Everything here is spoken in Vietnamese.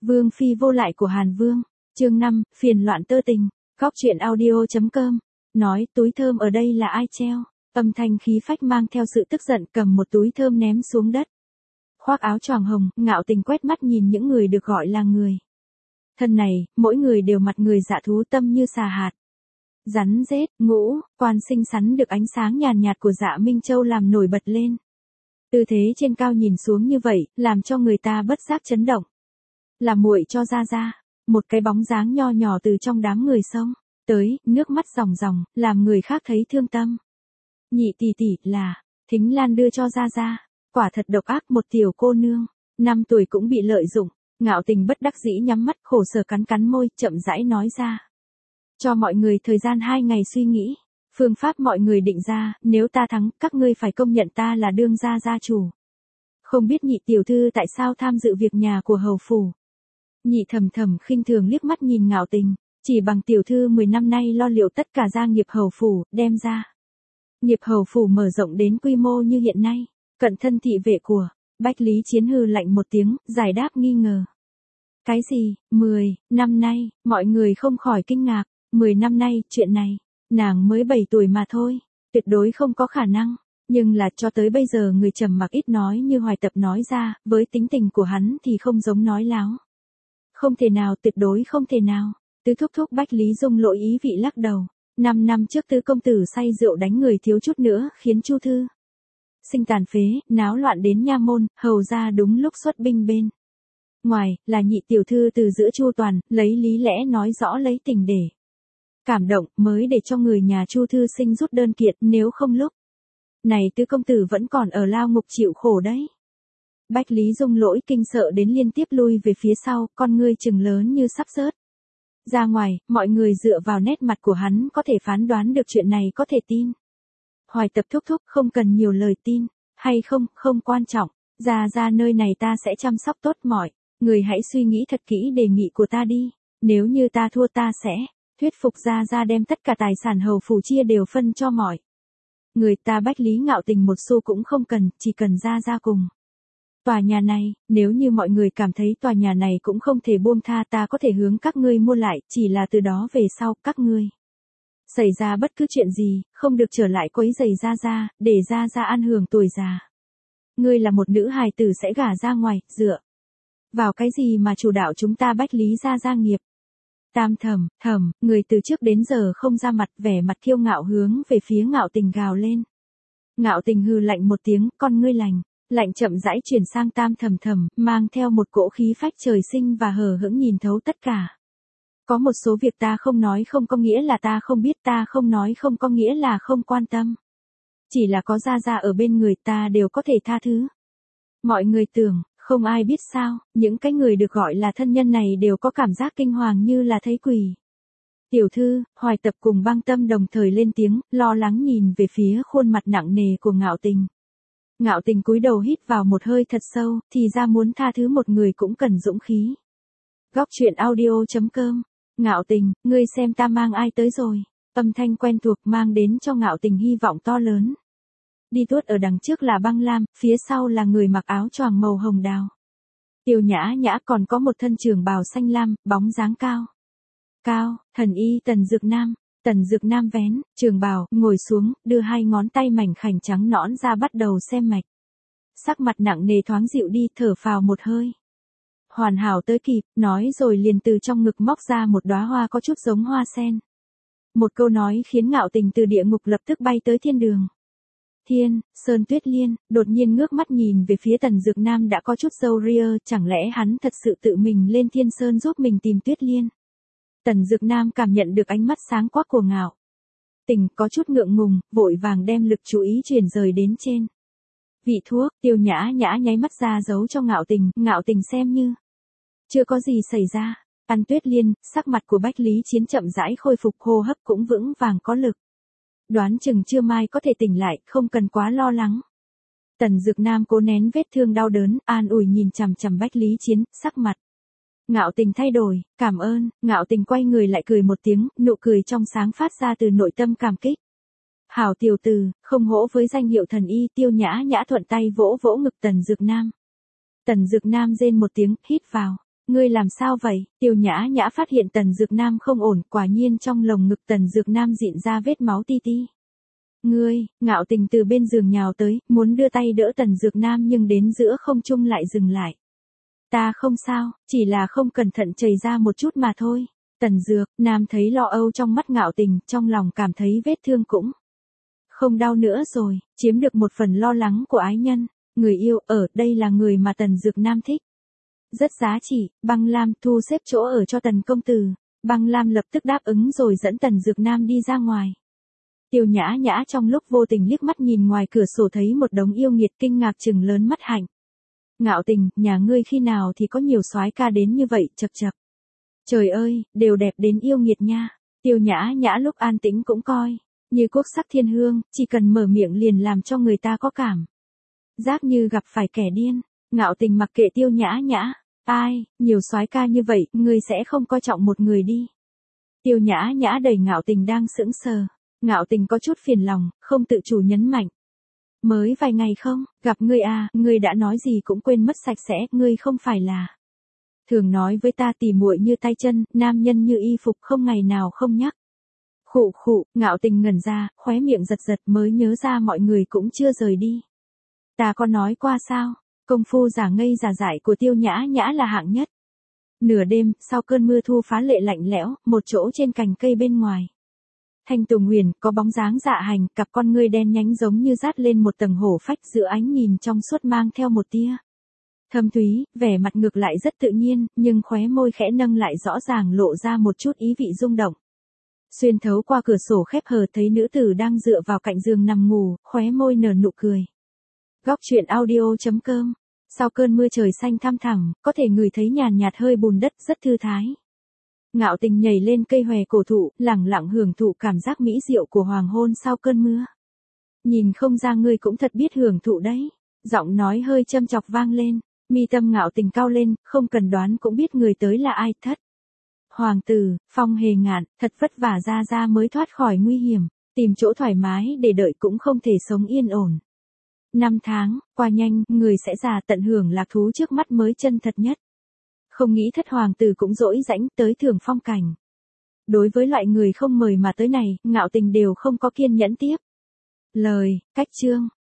Vương phi vô lại của Hàn Vương. Chương 5, phiền loạn tơ tình. Góc truyện audio.com. Nói túi thơm ở đây là ai treo? Âm thanh khí phách mang theo sự tức giận cầm một túi thơm ném xuống đất. Khoác áo choàng hồng, Ngạo Tình quét mắt nhìn những người được gọi là người. Thân này, mỗi người đều mặt người dạ thú tâm như xà hạt. Rắn rết, ngũ, quan xinh xắn được ánh sáng nhàn nhạt của Dạ Minh Châu làm nổi bật lên. Tư thế trên cao nhìn xuống như vậy, làm cho người ta bất giác chấn động. Là muội cho ra, một cái bóng dáng nho nhỏ từ trong đám người xông tới, nước mắt ròng ròng, làm người khác thấy thương tâm. Nhị tỷ tỷ là, Thính Lan đưa cho ra, quả thật độc ác một tiểu cô nương, 5 tuổi cũng bị lợi dụng. Ngạo Tình bất đắc dĩ nhắm mắt khổ sở cắn cắn môi, chậm rãi nói ra. Cho mọi người thời gian 2 ngày suy nghĩ. Phương pháp mọi người định ra, nếu ta thắng, các ngươi phải công nhận ta là đương gia gia chủ. Không biết nhị tiểu thư tại sao tham dự việc nhà của hầu phủ. Nhị thầm thầm khinh thường liếc mắt nhìn Ngạo Tình, chỉ bằng tiểu thư 10 năm nay lo liệu tất cả gia nghiệp hầu phủ, đem ra. Nghiệp hầu phủ mở rộng đến quy mô như hiện nay, cận thân thị vệ của, Bách Lý Chiến hừ lạnh một tiếng, giải đáp nghi ngờ. Cái gì, 10 năm nay, mọi người không khỏi kinh ngạc, 10 năm nay, chuyện này. Nàng mới 7 tuổi mà thôi, tuyệt đối không có khả năng, nhưng là cho tới bây giờ người trầm mặc ít nói như Hoài Tập nói ra, với tính tình của hắn thì không giống nói láo. Không thể nào, tuyệt đối không thể nào. Tứ thúc thúc Bách Lý Dung lỗi ý vị lắc đầu. 5 năm trước tứ công tử say rượu đánh người thiếu chút nữa khiến Chu Thư sinh tàn phế, náo loạn đến nha môn, hầu ra đúng lúc xuất binh bên ngoài, là nhị tiểu thư từ giữa Chu Toàn, lấy lý lẽ nói rõ lấy tình để cảm động, mới để cho người nhà Chu Thư sinh rút đơn kiện, nếu không lúc này tứ công tử vẫn còn ở lao ngục chịu khổ đấy. Bách Lý Dung lỗi kinh sợ đến liên tiếp lui về phía sau, con ngươi trừng lớn như sắp rớt ra ngoài, mọi người dựa vào nét mặt của hắn có thể phán đoán được chuyện này có thể tin. Hoài Tập thúc thúc không cần nhiều lời tin, hay không, không quan trọng, ra nơi này ta sẽ chăm sóc tốt mọi, người hãy suy nghĩ thật kỹ đề nghị của ta đi, nếu như ta thua ta sẽ thuyết phục ra đem tất cả tài sản hầu phủ chia đều phân cho mọi người. Ta Bách Lý Ngạo Tình một xu cũng không cần, chỉ cần ra cùng tòa nhà này, nếu như mọi người cảm thấy tòa nhà này cũng không thể buông tha, ta có thể hướng các ngươi mua lại, chỉ là từ đó về sau các ngươi xảy ra bất cứ chuyện gì, không được trở lại quấy rầy ra, để ra an hưởng tuổi già. Ngươi là một nữ hài tử sẽ gả ra ngoài, dựa vào cái gì mà chủ đạo chúng ta Bách Lý gia nghiệp. Tam thầm, người từ trước đến giờ không ra mặt, vẻ mặt kiêu ngạo hướng về phía Ngạo Tình gào lên. Ngạo Tình hừ lạnh một tiếng, con ngươi lạnh chậm rãi chuyển sang Tam thầm, mang theo một cỗ khí phách trời sinh và hờ hững nhìn thấu tất cả. Có một số việc ta không nói không có nghĩa là ta không biết, ta không nói không có nghĩa là không quan tâm. Chỉ là có ra ở bên người ta đều có thể tha thứ. Mọi người tưởng, không ai biết sao, những cái người được gọi là thân nhân này đều có cảm giác kinh hoàng như là thấy quỷ. Tiểu thư, Hoài Tập cùng Băng Tâm đồng thời lên tiếng, lo lắng nhìn về phía khuôn mặt nặng nề của Ngạo Tình. Ngạo Tình cúi đầu hít vào một hơi thật sâu, thì ra muốn tha thứ một người cũng cần dũng khí. Góc truyện audio.com. Ngạo Tình, ngươi xem ta mang ai tới rồi. Âm thanh quen thuộc mang đến cho Ngạo Tình hy vọng to lớn. Đi tuốt ở đằng trước là Băng Lam, phía sau là người mặc áo choàng màu hồng đào. Tiêu nhã còn có một thân trường bào xanh lam, bóng dáng cao, thần y Tần Dược Nam vén trường bào, ngồi xuống, đưa 2 ngón tay mảnh khảnh trắng nõn ra bắt đầu xem mạch. Sắc mặt nặng nề thoáng dịu đi, thở phào một hơi. Hoàn hảo tới kịp, nói rồi liền từ trong ngực móc ra một đóa hoa có chút giống hoa sen. Một câu nói khiến Ngạo Tình từ địa ngục lập tức bay tới thiên đường. Sơn Tuyết Liên, đột nhiên ngước mắt nhìn về phía Tần Dược Nam đã có chút râu ria, chẳng lẽ hắn thật sự tự mình lên Thiên Sơn giúp mình tìm Tuyết Liên. Tần Dược Nam cảm nhận được ánh mắt sáng quắc của Ngạo Tình, có chút ngượng ngùng, vội vàng đem lực chú ý chuyển rời đến trên vị thuốc. Tiêu nhã nháy mắt ra giấu cho Ngạo Tình xem như chưa có gì xảy ra. Ăn Tuyết Liên, sắc mặt của Bách Lý Chiến chậm rãi khôi phục, hô hấp cũng vững vàng có lực. Đoán chừng trưa mai có thể tỉnh lại, không cần quá lo lắng. Tần Dược Nam cố nén vết thương đau đớn, an ủi nhìn chằm Bách Lý Chiến, sắc mặt Ngạo Tình thay đổi, cảm ơn. Ngạo Tình quay người lại cười một tiếng, nụ cười trong sáng phát ra từ nội tâm cảm kích. Hảo tiểu tử, không hổ với danh hiệu thần y. Tiêu nhã thuận tay vỗ ngực Tần Dược Nam. Tần Dược Nam rên một tiếng, hít vào ngươi làm sao vậy? Tiêu Nhã Nhã phát hiện Tần Dược Nam không ổn, quả nhiên trong lồng ngực Tần Dược Nam dịn ra vết máu ti ti. Ngươi, Ngạo Tình từ bên giường nhào tới, muốn đưa tay đỡ Tần Dược Nam nhưng đến giữa không trung lại dừng lại. Ta không sao, chỉ là không cẩn thận chảy ra một chút mà thôi. Tần Dược Nam thấy lo âu trong mắt Ngạo Tình, trong lòng cảm thấy vết thương cũng không đau nữa rồi, chiếm được một phần lo lắng của ái nhân. Người yêu ở đây là người mà Tần Dược Nam thích. Rất giá trị, Băng Lam thu xếp chỗ ở cho Tần công tử. Băng Lam lập tức đáp ứng rồi dẫn Tần Dược Nam đi ra ngoài. Tiêu Nhã Nhã trong lúc vô tình liếc mắt nhìn ngoài cửa sổ thấy một đống yêu nghiệt kinh ngạc trừng lớn mắt hạnh. Ngạo Tình, nhà ngươi khi nào thì có nhiều soái ca đến như vậy, chậc chậc. Trời ơi, đều đẹp đến yêu nghiệt nha. Tiêu Nhã Nhã lúc an tĩnh cũng coi như quốc sắc thiên hương, chỉ cần mở miệng liền làm cho người ta có cảm giác như gặp phải kẻ điên. Ngạo Tình mặc kệ Tiêu Nhã Nhã, ai, nhiều soái ca như vậy, ngươi sẽ không coi trọng một người đi. Tiêu Nhã Nhã đẩy Ngạo Tình đang sững sờ. Ngạo Tình có chút phiền lòng, không tự chủ nhấn mạnh. Mới vài ngày không, gặp ngươi à, ngươi đã nói gì cũng quên mất sạch sẽ, ngươi không phải là thường nói với ta tỉ muội như tay chân, nam nhân như y phục, không ngày nào không nhắc. Khụ khụ, Ngạo Tình ngẩn ra, khóe miệng giật giật mới nhớ ra mọi người cũng chưa rời đi. Ta có nói qua sao, công phu giả ngây giả dại của Tiêu Nhã Nhã là hạng nhất. Nửa đêm, sau cơn mưa thu phá lệ lạnh lẽo, một chỗ trên cành cây bên ngoài. Thanh Tùng Huyền có bóng dáng Dạ Hành, cặp con ngươi đen nhánh giống như dát lên một tầng hổ phách giữa ánh nhìn trong suốt mang theo một tia thâm thúy, vẻ mặt ngược lại rất tự nhiên, nhưng khóe môi khẽ nâng lại rõ ràng lộ ra một chút ý vị rung động. Xuyên thấu qua cửa sổ khép hờ thấy nữ tử đang dựa vào cạnh giường nằm ngủ, khóe môi nở nụ cười. Góc truyện audio.com. Sau cơn mưa trời xanh thăm thẳm, có thể ngửi thấy nhàn nhạt hơi bùn đất rất thư thái. Ngạo Tình nhảy lên cây hòe cổ thụ, lẳng lặng hưởng thụ cảm giác mỹ diệu của hoàng hôn sau cơn mưa. Nhìn không ra ngươi cũng thật biết hưởng thụ đấy. Giọng nói hơi châm chọc vang lên, mi tâm Ngạo Tình cau lên, không cần đoán cũng biết người tới là ai. Thất hoàng tử, Phong Hề Ngạn, thật vất vả ra mới thoát khỏi nguy hiểm, tìm chỗ thoải mái để đợi cũng không thể sống yên ổn. 5 tháng, qua nhanh, người sẽ già tận hưởng lạc thú trước mắt mới chân thật nhất. Không nghĩ thất hoàng tử cũng dỗi rãnh tới thưởng phong cảnh. Đối với loại người không mời mà tới này, Ngạo Tình đều không có kiên nhẫn tiếp. Lời, cách chương.